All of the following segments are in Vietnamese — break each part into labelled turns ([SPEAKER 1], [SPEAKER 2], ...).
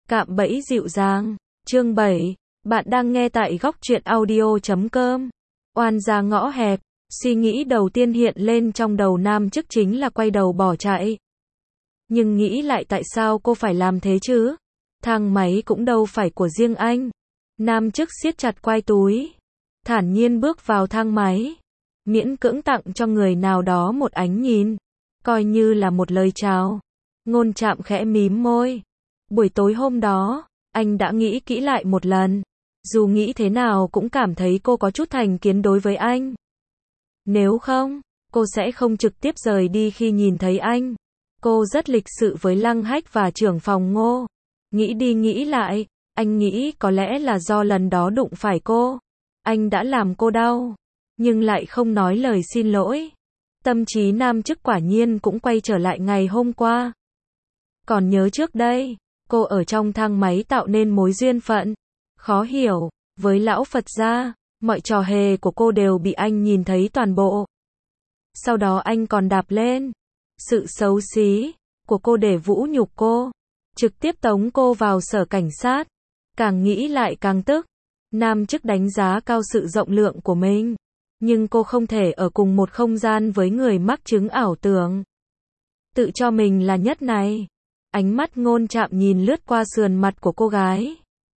[SPEAKER 1] Cạm bẫy dịu dàng. Chương 7. Bạn đang nghe tại góc truyện audio.com. Oan gia ngõ hẹp. Suy nghĩ đầu tiên hiện lên trong đầu Nam Chức chính là quay đầu bỏ chạy. Nhưng nghĩ lại tại sao cô phải làm thế chứ? Thang máy cũng đâu phải của riêng anh. Nam Chức siết chặt quai túi, thản nhiên bước vào thang máy, miễn cưỡng tặng cho người nào đó một ánh nhìn, coi như là một lời chào. Ngôn Trạm khẽ mím môi. Buổi tối hôm đó, anh đã nghĩ kỹ lại một lần. Dù nghĩ thế nào cũng cảm thấy cô có chút thành kiến đối với anh. Nếu không, cô sẽ không trực tiếp rời đi khi nhìn thấy anh. Cô rất lịch sự với Lăng Hách và trưởng phòng Ngô. Nghĩ đi nghĩ lại, anh nghĩ có lẽ là do lần đó đụng phải cô. Anh đã làm cô đau, nhưng lại không nói lời xin lỗi. Tâm trí Nam Chức quả nhiên cũng quay trở lại ngày hôm qua. Còn nhớ trước đây, cô ở trong thang máy tạo nên mối duyên phận. Khó hiểu, với lão Phật gia, mọi trò hề của cô đều bị anh nhìn thấy toàn bộ. Sau đó anh còn đạp lên sự xấu xí của cô để vũ nhục cô, trực tiếp tống cô vào sở cảnh sát. Càng nghĩ lại càng tức. Nam Chức đánh giá cao sự rộng lượng của mình, nhưng cô không thể ở cùng một không gian với người mắc chứng ảo tưởng, tự cho mình là nhất này. Ánh mắt Ngôn Trạm nhìn lướt qua sườn mặt của cô gái,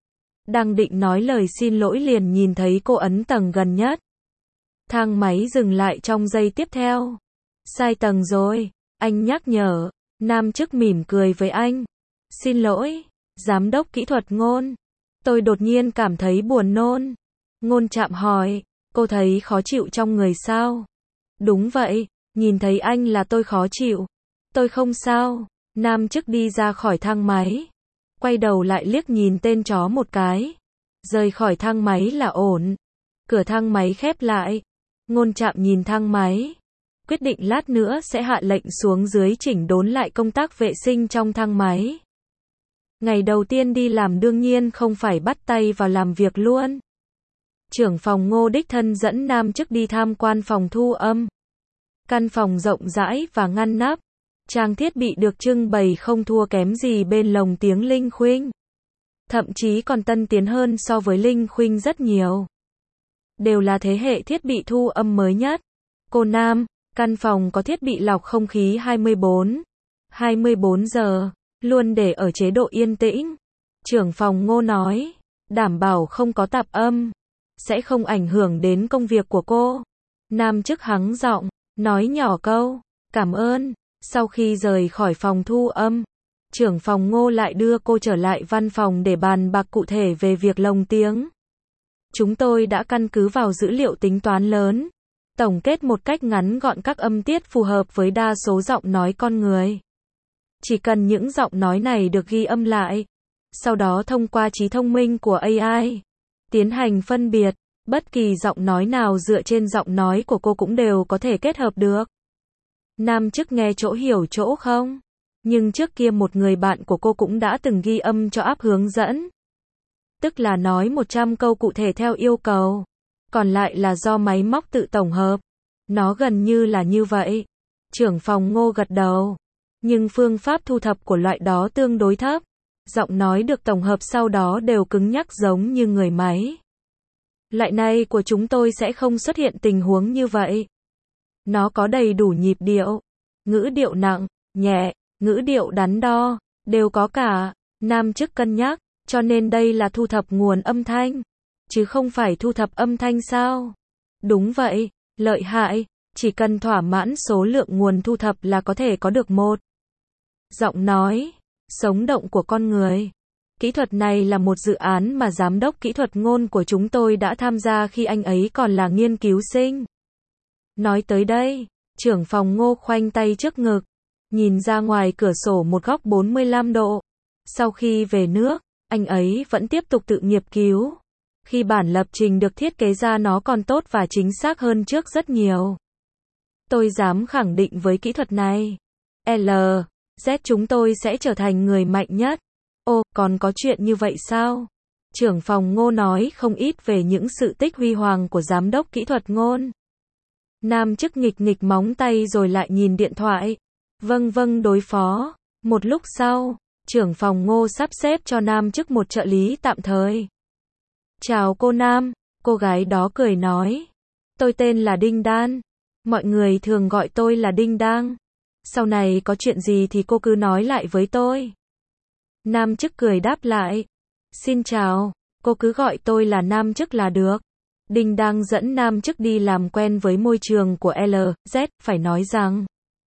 [SPEAKER 1] đang định nói lời xin lỗi liền nhìn thấy cô ấn tầng gần nhất. Thang máy dừng lại trong giây tiếp theo. Sai tầng rồi, anh nhắc nhở. Nam Chức mỉm cười với anh. Xin lỗi, giám đốc kỹ thuật Ngôn. Tôi đột nhiên cảm thấy buồn nôn. Ngôn Trạm hỏi, cô thấy khó chịu trong người sao? Đúng vậy, nhìn thấy anh là tôi khó chịu. Tôi không sao. Nam Chức đi ra khỏi thang máy, quay đầu lại liếc nhìn tên chó một cái. Rời khỏi thang máy là ổn. Cửa thang máy khép lại. Ngôn Trạm nhìn thang máy, quyết định lát nữa sẽ hạ lệnh xuống dưới chỉnh đốn lại công tác vệ sinh trong thang máy. Ngày đầu tiên đi làm đương nhiên không phải bắt tay vào làm việc luôn. Trưởng phòng Ngô đích thân dẫn Nam Chức đi tham quan phòng thu âm. Căn phòng rộng rãi và ngăn nắp. Trang thiết bị được trưng bày không thua kém gì bên lồng tiếng Linh Khuynh. Thậm chí còn tân tiến hơn so với Linh Khuynh rất nhiều. Đều là thế hệ thiết bị thu âm mới nhất. Cô Nam, căn phòng có thiết bị lọc không khí 24 giờ, luôn để ở chế độ yên tĩnh. Trưởng phòng Ngô nói, đảm bảo không có tạp âm, sẽ không ảnh hưởng đến công việc của cô. Nam Chức hắng giọng, nói nhỏ câu, cảm ơn. Sau khi rời khỏi phòng thu âm, trưởng phòng Ngô lại đưa cô trở lại văn phòng để bàn bạc cụ thể về việc lồng tiếng. Chúng tôi đã căn cứ vào dữ liệu tính toán lớn, tổng kết một cách ngắn gọn các âm tiết phù hợp với đa số giọng nói con người. Chỉ cần những giọng nói này được ghi âm lại, sau đó thông qua trí thông minh của AI, tiến hành phân biệt, bất kỳ giọng nói nào dựa trên giọng nói của cô cũng đều có thể kết hợp được. Nam Chức nghe chỗ hiểu chỗ không, nhưng trước kia một người bạn của cô cũng đã từng ghi âm cho app hướng dẫn. Tức là nói 100 câu cụ thể theo yêu cầu, còn lại là do máy móc tự tổng hợp. Nó gần như là như vậy. Trưởng phòng Ngô gật đầu. Nhưng phương pháp thu thập của loại đó tương đối thấp. Giọng nói được tổng hợp sau đó đều cứng nhắc giống như người máy. Loại này của chúng tôi sẽ không xuất hiện tình huống như vậy. Nó có đầy đủ nhịp điệu, ngữ điệu nặng, nhẹ, ngữ điệu đắn đo, đều có cả. Nam Chức cân nhắc, cho nên đây là thu thập nguồn âm thanh, chứ không phải thu thập âm thanh sao? Đúng vậy, lợi hại, chỉ cần thỏa mãn số lượng nguồn thu thập là có thể có được một giọng nói sống động của con người. Kỹ thuật này là một dự án mà giám đốc kỹ thuật Ngôn của chúng tôi đã tham gia khi anh ấy còn là nghiên cứu sinh. Nói tới đây, trưởng phòng Ngô khoanh tay trước ngực, nhìn ra ngoài cửa sổ một góc 45 độ. Sau khi về nước, anh ấy vẫn tiếp tục tự nghiên cứu. Khi bản lập trình được thiết kế ra nó còn tốt và chính xác hơn trước rất nhiều. Tôi dám khẳng định với kỹ thuật này, Z chúng tôi sẽ trở thành người mạnh nhất. Ồ, còn có chuyện như vậy sao? Trưởng phòng Ngô nói không ít về những sự tích huy hoàng của giám đốc kỹ thuật Ngôn. Nam Chức nghịch nghịch móng tay rồi lại nhìn điện thoại. Vâng, đối phó. Một lúc sau, trưởng phòng Ngô sắp xếp cho nam chức một trợ lý tạm thời. Chào cô Nam, cô gái đó cười nói. Tôi tên là Đinh Đan. Mọi người thường gọi tôi là Đinh Đang. Sau này có chuyện gì thì cô cứ nói lại với tôi. Nam chức cười đáp lại. Xin chào, cô cứ gọi tôi là Nam chức là được. Đinh Đang dẫn Nam chức đi làm quen với môi trường của LZ, phải nói rằng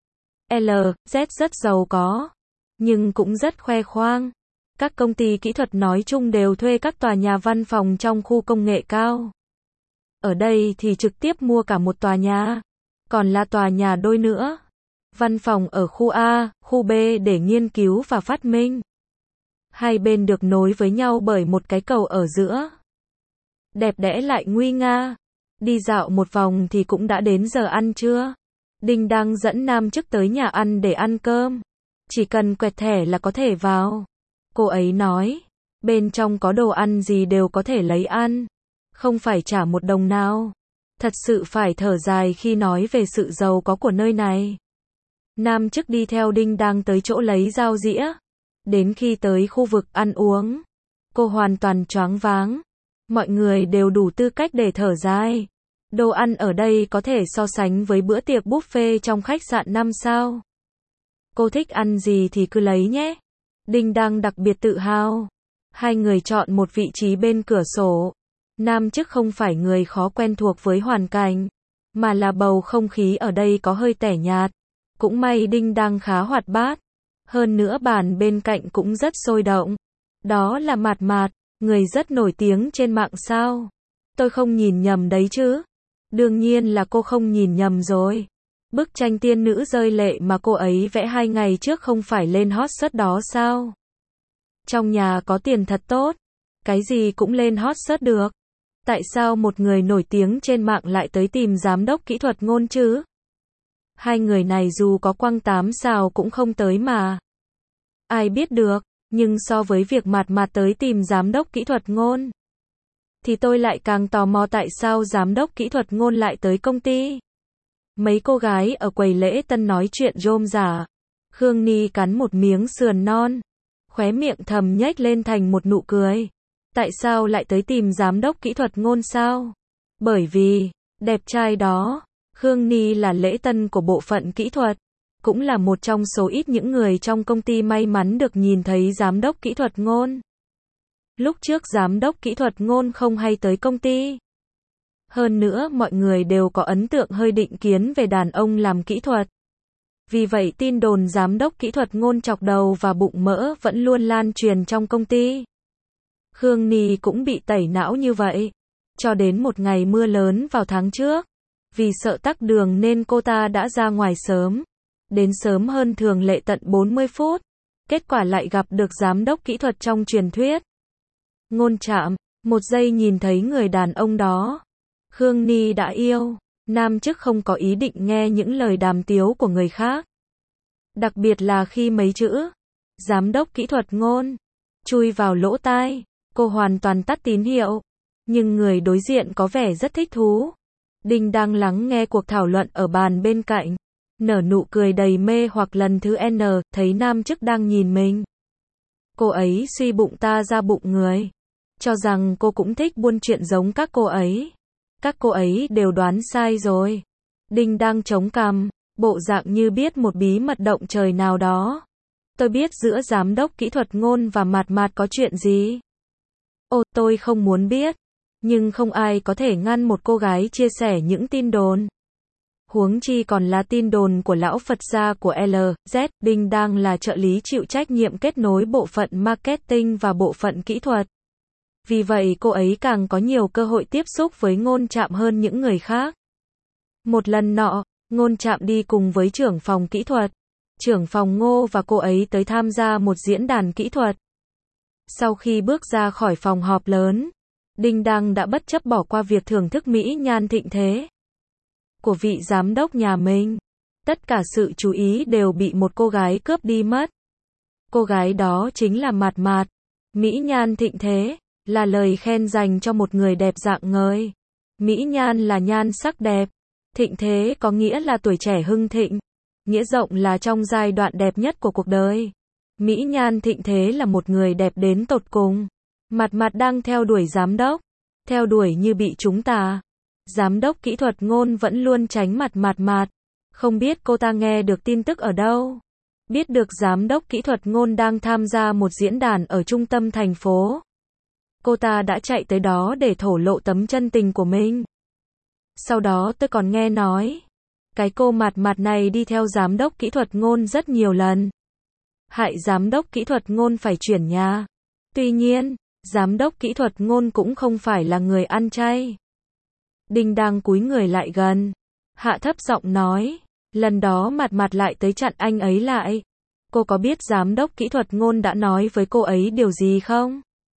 [SPEAKER 1] LZ rất giàu có, nhưng cũng rất khoe khoang. Các công ty kỹ thuật nói chung đều thuê các tòa nhà văn phòng trong khu công nghệ cao. Ở đây thì trực tiếp mua cả một tòa nhà, còn là tòa nhà đôi nữa. Văn phòng ở khu A, khu B để nghiên cứu và phát minh. Hai bên được nối với nhau bởi một cái cầu ở giữa. Đẹp đẽ lại nguy nga. Đi dạo một vòng thì cũng đã đến giờ ăn trưa. Đinh đang dẫn nam chức tới nhà ăn để ăn cơm. Chỉ cần quẹt thẻ là có thể vào. Cô ấy nói, bên trong có đồ ăn gì đều có thể lấy ăn. Không phải trả một đồng nào. Thật sự phải thở dài khi nói về sự giàu có của nơi này. Nam chức đi theo Đinh đang tới chỗ lấy dao dĩa. Đến khi tới khu vực ăn uống, cô hoàn toàn choáng váng. Mọi người đều đủ tư cách để thở dài. Đồ ăn ở đây có thể so sánh với bữa tiệc buffet trong khách sạn 5 sao. Cô thích ăn gì thì cứ lấy nhé. Đinh đang đặc biệt tự hào. Hai người chọn một vị trí bên cửa sổ. Nam chức không phải người khó quen thuộc với hoàn cảnh, mà là bầu không khí ở đây có hơi tẻ nhạt. Cũng may Đinh đang khá hoạt bát. Hơn nữa bàn bên cạnh cũng rất sôi động. Đó là Mạt Mạt, người rất nổi tiếng trên mạng sao. Tôi không nhìn nhầm đấy chứ. Đương nhiên là cô không nhìn nhầm rồi. Bức tranh tiên nữ rơi lệ mà cô ấy vẽ 2 ngày trước không phải lên hot search đó sao? Trong nhà có tiền thật tốt. Cái gì cũng lên hot search được. Tại sao một người nổi tiếng trên mạng lại tới tìm giám đốc kỹ thuật Ngôn chứ? Hai người này dù có quăng 8 sao cũng không tới mà. Ai biết được, nhưng so với việc Mạt Mạt tới tìm giám đốc kỹ thuật Ngôn, thì tôi lại càng tò mò tại sao giám đốc kỹ thuật Ngôn lại tới công ty. Mấy cô gái ở quầy lễ tân nói chuyện rôm rả. Khương Ni cắn một miếng sườn non, khóe miệng thầm nhếch lên thành một nụ cười. Tại sao lại tới tìm giám đốc kỹ thuật Ngôn sao? Bởi vì, đẹp trai đó. Khương Ni là lễ tân của bộ phận kỹ thuật, cũng là một trong số ít những người trong công ty may mắn được nhìn thấy giám đốc kỹ thuật Ngôn. Lúc trước giám đốc kỹ thuật Ngôn không hay tới công ty. Hơn nữa mọi người đều có ấn tượng hơi định kiến về đàn ông làm kỹ thuật. Vì vậy tin đồn giám đốc kỹ thuật Ngôn chọc đầu và bụng mỡ vẫn luôn lan truyền trong công ty. Khương Ni cũng bị tẩy não như vậy. Cho đến một ngày mưa lớn vào tháng trước. Vì sợ tắc đường nên cô ta đã ra ngoài sớm. Đến sớm hơn thường lệ tận 40 phút. Kết quả lại gặp được giám đốc kỹ thuật trong truyền thuyết. Ngôn Trạm, một giây nhìn thấy người đàn ông đó. Khương Ni đã yêu. Nam chức không có ý định nghe những lời đàm tiếu của người khác. Đặc biệt là khi mấy chữ giám đốc kỹ thuật Ngôn chui vào lỗ tai, cô hoàn toàn tắt tín hiệu. Nhưng người đối diện có vẻ rất thích thú. Đinh đang lắng nghe cuộc thảo luận ở bàn bên cạnh, nở nụ cười đầy mê hoặc lần thứ N, thấy nam chức đang nhìn mình. Cô ấy suy bụng ta ra bụng người. Cho rằng cô cũng thích buôn chuyện giống các cô ấy. Các cô ấy đều đoán sai rồi. Đinh đang chống cằm, bộ dạng như biết một bí mật động trời nào đó. Tôi biết giữa giám đốc kỹ thuật Ngôn và Mạt Mạt có chuyện gì. Ồ, tôi không muốn biết. Nhưng không ai có thể ngăn một cô gái chia sẻ những tin đồn. Huống chi còn là tin đồn của lão Phật gia của LZ. Đinh đang là trợ lý chịu trách nhiệm kết nối bộ phận marketing và bộ phận kỹ thuật. Vì vậy cô ấy càng có nhiều cơ hội tiếp xúc với Ngôn Trạm hơn những người khác. Một lần nọ, Ngôn Trạm đi cùng với trưởng phòng kỹ thuật, trưởng phòng Ngô và cô ấy tới tham gia một diễn đàn kỹ thuật. Sau khi bước ra khỏi phòng họp lớn, Đinh Đăng đã bất chấp bỏ qua việc thưởng thức mỹ nhan thịnh thế của vị giám đốc nhà mình. Tất cả sự chú ý đều bị một cô gái cướp đi mất. Cô gái đó chính là Mạt Mạt. Mỹ nhan thịnh thế là lời khen dành cho một người đẹp rạng ngời. Mỹ nhan là nhan sắc đẹp. Thịnh thế có nghĩa là tuổi trẻ hưng thịnh. Nghĩa rộng là trong giai đoạn đẹp nhất của cuộc đời. Mỹ Nhan thịnh thế là một người đẹp đến tột cùng. Mặt mặt đang theo đuổi giám đốc. Theo đuổi như bị chúng ta. Giám đốc kỹ thuật Ngôn vẫn luôn tránh mặt mặt mặt. Không biết cô ta nghe được tin tức ở đâu. Biết được giám đốc kỹ thuật Ngôn đang tham gia một diễn đàn ở trung tâm thành phố. Cô ta đã chạy tới đó để thổ lộ tấm chân tình của mình. Sau đó tôi còn nghe nói, cái cô mặt mặt này đi theo giám đốc kỹ thuật Ngôn rất nhiều lần. Hại giám đốc kỹ thuật Ngôn phải chuyển nhà. Tuy nhiên, giám đốc kỹ thuật Ngôn cũng không phải là người ăn chay. Đinh đang cúi người lại gần, hạ thấp giọng nói, lần đó mặt mặt lại tới chặn anh ấy lại. Cô có biết giám đốc kỹ thuật Ngôn đã nói với cô ấy điều gì không?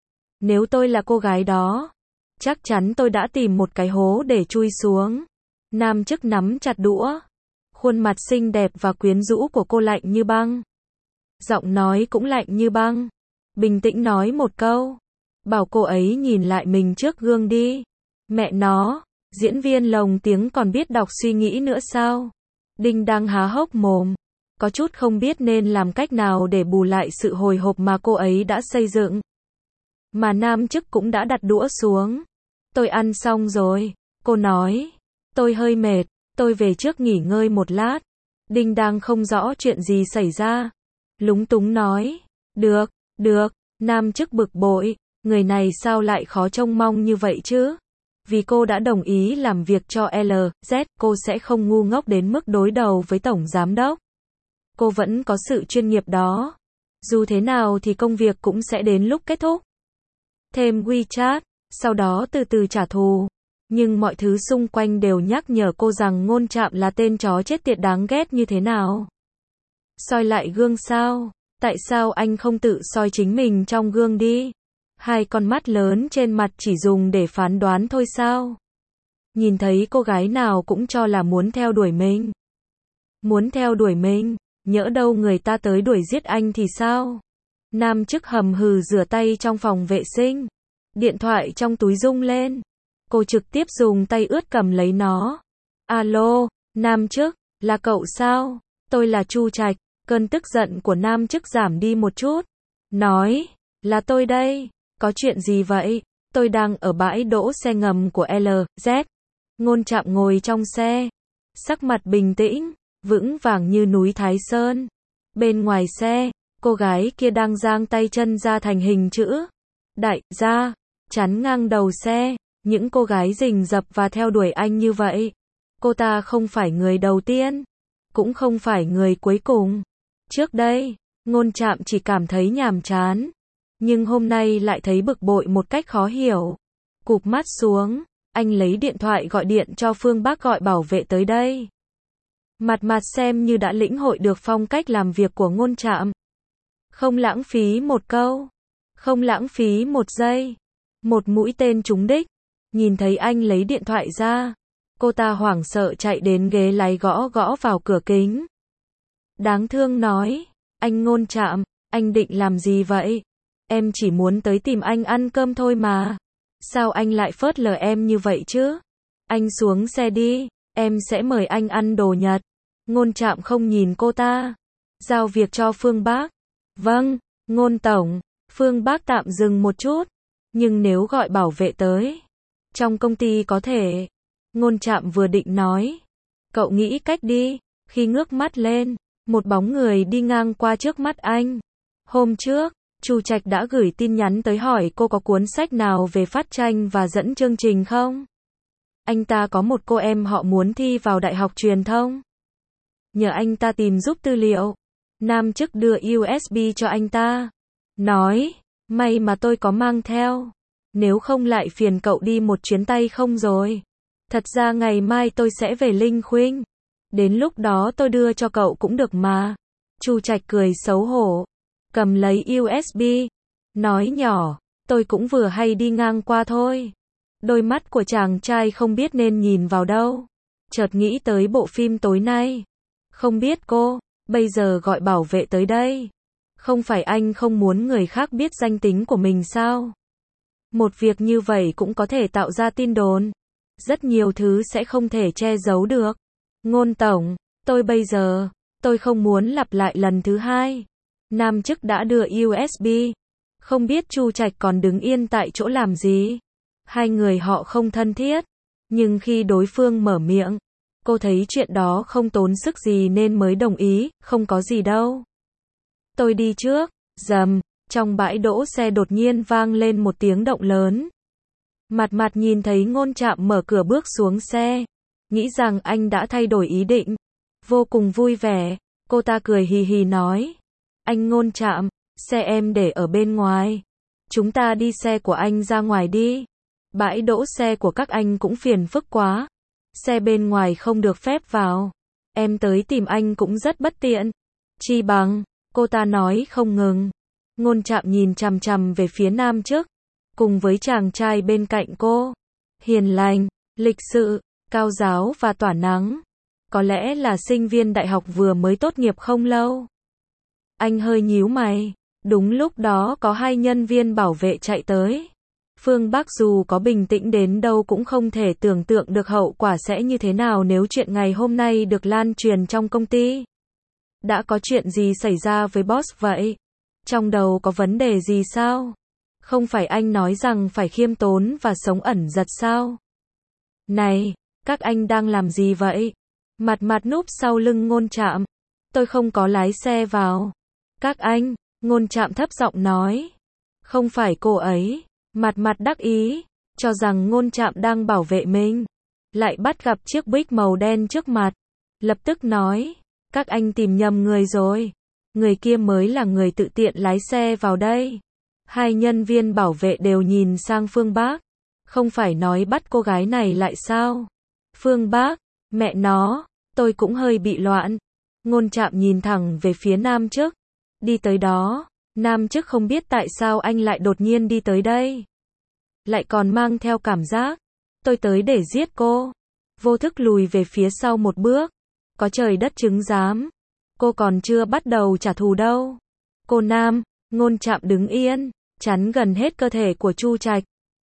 [SPEAKER 1] Nếu tôi là cô gái đó, chắc chắn tôi đã tìm một cái hố để chui xuống. Nam chức nắm chặt đũa. Khuôn mặt xinh đẹp và quyến rũ của cô lạnh như băng. Giọng nói cũng lạnh như băng. Bình tĩnh nói một câu. Bảo cô ấy nhìn lại mình trước gương đi. Mẹ nó, diễn viên lồng tiếng còn biết đọc suy nghĩ nữa sao? Đinh đang há hốc mồm. Có chút không biết nên làm cách nào để bù lại sự hồi hộp mà cô ấy đã xây dựng. Mà nam chức cũng đã đặt đũa xuống. Tôi ăn xong rồi. Cô nói. Tôi hơi mệt. Tôi về trước nghỉ ngơi một lát. Đinh đang không rõ chuyện gì xảy ra. Lúng túng nói. Được, được. Nam chức bực bội. Người này sao lại khó trông mong như vậy chứ? Vì cô đã đồng ý làm việc cho LZ, cô sẽ không ngu ngốc đến mức đối đầu với tổng giám đốc. Cô vẫn có sự chuyên nghiệp đó. Dù thế nào thì công việc cũng sẽ đến lúc kết thúc. Thêm WeChat, sau đó từ từ trả thù. Nhưng mọi thứ xung quanh đều nhắc nhở cô rằng Ngôn Trạm là tên chó chết tiệt đáng ghét như thế nào. Soi lại gương sao? Tại sao anh không tự soi chính mình trong gương đi? Hai con mắt lớn trên mặt chỉ dùng để phán đoán thôi sao? Nhìn thấy cô gái nào cũng cho là muốn theo đuổi mình. Muốn theo đuổi mình, nhỡ đâu người ta tới đuổi giết anh thì sao? Nam chức hầm hừ rửa tay trong phòng vệ sinh. Điện thoại trong túi rung lên. Cô trực tiếp dùng tay ướt cầm lấy nó. Alo, nam chức, là cậu sao? Tôi là Chu Trạch. Cơn tức giận của nam chức giảm đi một chút. Nói, là tôi đây. Có chuyện gì vậy? Tôi đang ở bãi đỗ xe ngầm của LZ. Ngôn Trạm ngồi trong xe. Sắc mặt bình tĩnh, vững vàng như núi Thái Sơn. Bên ngoài xe, cô gái kia đang giang tay chân ra thành hình chữ đại gia, chắn ngang đầu xe. Những cô gái rình rập và theo đuổi anh như vậy. Cô ta không phải người đầu tiên, cũng không phải người cuối cùng. Trước đây, Ngôn Trạm chỉ cảm thấy nhàm chán. Nhưng hôm nay lại thấy bực bội một cách khó hiểu. Cụp mắt xuống, anh lấy điện thoại gọi điện cho Phương Bắc gọi bảo vệ tới đây. Mặt mặt xem như đã lĩnh hội được phong cách làm việc của Ngôn Trạm. Không lãng phí một câu, không lãng phí một giây. Một mũi tên trúng đích. Nhìn thấy anh lấy điện thoại ra, cô ta hoảng sợ chạy đến ghế lái gõ gõ vào cửa kính. Đáng thương nói, anh Ngôn Trạm, anh định làm gì vậy? Em chỉ muốn tới tìm anh ăn cơm thôi mà. Sao anh lại phớt lờ em như vậy chứ? Anh xuống xe đi, em sẽ mời anh ăn đồ Nhật. Ngôn Trạm không nhìn cô ta. Giao việc cho Phương Bắc. Vâng, Ngôn Tổng. Phương Bắc tạm dừng một chút. Nhưng nếu gọi bảo vệ tới, trong công ty có thể. Ngôn Trạm vừa định nói. Cậu nghĩ cách đi. Khi ngước mắt lên, một bóng người đi ngang qua trước mắt anh. Hôm trước, Chu Trạch đã gửi tin nhắn tới hỏi cô có cuốn sách nào về phát tranh và dẫn chương trình không? Anh ta có một cô em họ muốn thi vào đại học truyền thông. Nhờ anh ta tìm giúp tư liệu. Nam chức đưa USB cho anh ta. Nói, may mà tôi có mang theo. Nếu không lại phiền cậu đi một chuyến tay không rồi. Thật ra ngày mai tôi sẽ về Linh Khuynh. Đến lúc đó tôi đưa cho cậu cũng được mà. Chu Trạch cười xấu hổ. Cầm lấy USB. Nói nhỏ, tôi cũng vừa hay đi ngang qua thôi. Đôi mắt của chàng trai không biết nên nhìn vào đâu. Chợt nghĩ tới bộ phim tối nay. Không biết cô, bây giờ gọi bảo vệ tới đây. Không phải anh không muốn người khác biết danh tính của mình sao? Một việc như vậy cũng có thể tạo ra tin đồn. Rất nhiều thứ sẽ không thể che giấu được. Ngôn Tổng, tôi không muốn lặp lại lần thứ hai. Nam chức đã đưa USB. Không biết Chu Trạch còn đứng yên tại chỗ làm gì. Hai người họ không thân thiết. Nhưng khi đối phương mở miệng, cô thấy chuyện đó không tốn sức gì nên mới đồng ý, không có gì đâu. Tôi đi trước. Rầm, trong bãi đỗ xe đột nhiên vang lên một tiếng động lớn. Mặt mặt nhìn thấy Ngôn Trạm mở cửa bước xuống xe, nghĩ rằng anh đã thay đổi ý định. Vô cùng vui vẻ, cô ta cười hì hì nói. Anh Ngôn Trạm, xe em để ở bên ngoài. Chúng ta đi xe của anh ra ngoài đi. Bãi đỗ xe của các anh cũng phiền phức quá. Xe bên ngoài không được phép vào. Em tới tìm anh cũng rất bất tiện. Chi bằng, cô ta nói không ngừng. Ngôn Trạm nhìn chằm chằm về phía nam chức, cùng với chàng trai bên cạnh cô. Hiền lành, lịch sự, cao giáo và tỏa nắng. Có lẽ là sinh viên đại học vừa mới tốt nghiệp không lâu. Anh hơi nhíu mày. Đúng lúc đó có hai nhân viên bảo vệ chạy tới. Phương Bắc dù có bình tĩnh đến đâu cũng không thể tưởng tượng được hậu quả sẽ như thế nào nếu chuyện ngày hôm nay được lan truyền trong công ty. Đã có chuyện gì xảy ra với boss vậy? Trong đầu có vấn đề gì sao? Không phải anh nói rằng phải khiêm tốn và sống ẩn giật sao? Này, các anh đang làm gì vậy? Mặt mặt núp sau lưng Ngôn Trạm. Tôi không có lái xe vào. Các anh, Ngôn Trạm thấp giọng nói. Không phải cô ấy. Mặt mặt đắc ý, cho rằng Ngôn Trạm đang bảo vệ mình. Lại bắt gặp chiếc Buick màu đen trước mặt. Lập tức nói, các anh tìm nhầm người rồi. Người kia mới là người tự tiện lái xe vào đây. Hai nhân viên bảo vệ đều nhìn sang Phương Bắc. Không phải nói bắt cô gái này lại sao? Phương Bắc, mẹ nó, tôi cũng hơi bị loạn. Ngôn Trạm nhìn thẳng về phía nam chức. Đi tới đó, nam chức không biết tại sao anh lại đột nhiên đi tới đây. Lại còn mang theo cảm giác, tôi tới để giết cô. Vô thức lùi về phía sau một bước. Có trời đất chứng giám. Cô còn chưa bắt đầu trả thù đâu. Cô nam, Ngôn Trạm đứng yên, chắn gần hết cơ thể của Chu Trạch.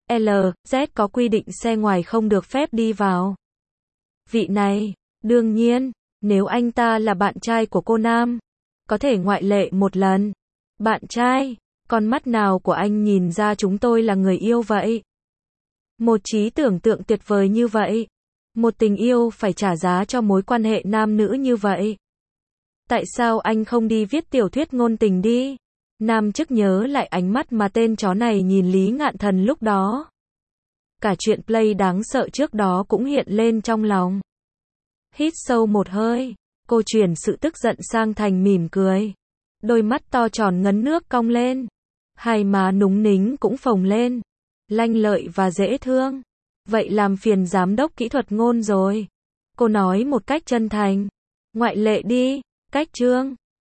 [SPEAKER 1] LZ có quy định xe ngoài không được phép đi vào. Vị này, đương nhiên, nếu anh ta là bạn trai của cô nam, có thể ngoại lệ một lần. Bạn trai, con mắt nào của anh nhìn ra chúng tôi là người yêu vậy? Một trí tưởng tượng tuyệt vời như vậy. Một tình yêu phải trả giá cho mối quan hệ nam nữ như vậy. Tại sao anh không đi viết tiểu thuyết ngôn tình đi? Nam chức nhớ lại ánh mắt mà tên chó này nhìn Lý Ngạn Thần lúc đó. Cả chuyện play đáng sợ trước đó cũng hiện lên trong lòng. Hít sâu một hơi, cô chuyển sự tức giận sang thành mỉm cười. Đôi mắt to tròn ngấn nước cong lên. Hai má núng nính cũng phồng lên. Lanh lợi và dễ thương. Vậy làm phiền giám đốc kỹ thuật Ngôn rồi. Cô nói một cách chân thành. Ngoại lệ đi, cách trương.